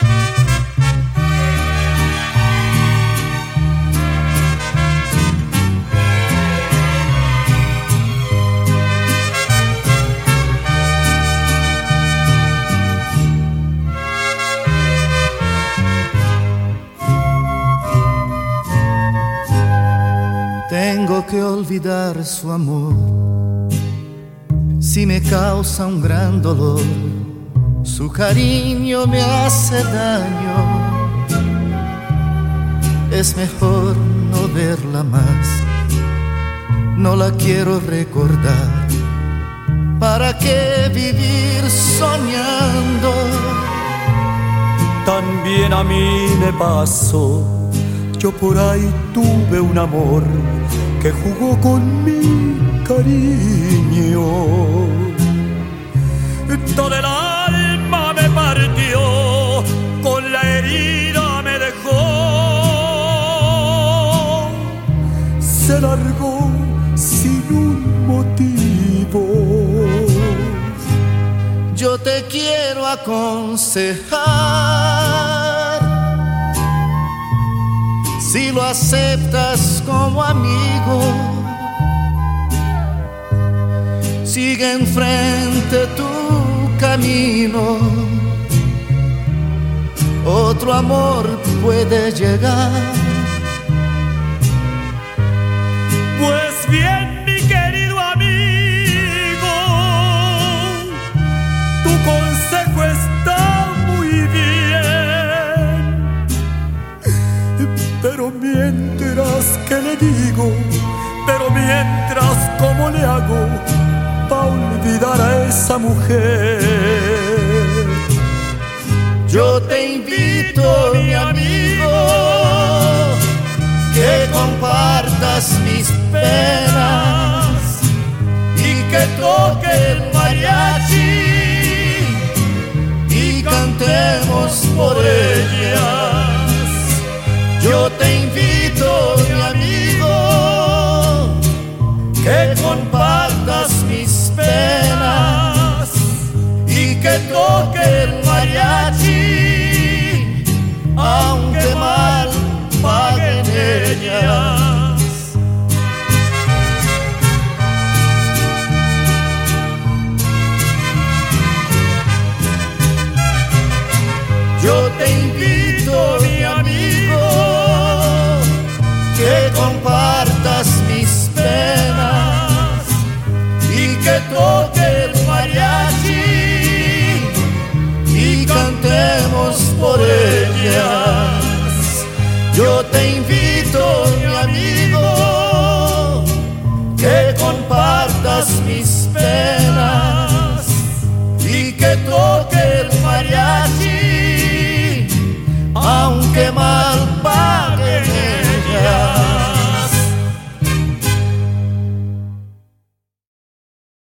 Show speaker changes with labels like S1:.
S1: Tengo que olvidar su amor, si me causa un gran dolor, su cariño me hace daño. Es mejor no verla más, no la quiero recordar. ¿Para qué vivir soñando?
S2: También a mí me pasó. Yo por ahí tuve un amor que jugó con mi cariño. Todo el alma me partió, con la herida me dejó. Se largó sin un motivo.
S1: Yo te quiero aconsejar, si lo aceptas como amigo, sigue enfrente tu camino. Otro amor puede llegar.
S2: Pues bien, mi querido amigo, tu consejo está muy bien. Pero mientras, ¿qué le digo? Pero mientras, ¿cómo le hago para olvidar a esa mujer?
S1: Yo te invito, mi amigo, que compartas mis penas y que toque el mariachi y cantemos por ellas. Yo te invito, mi amigo, que compartas mis penas y que toque el mariachi, aunque mal paguen ellas. Yo te invito, mi amigo, que compartas mis penas y que toque el mariachi y cantemos por ellas. Yo te invito, mi amigo,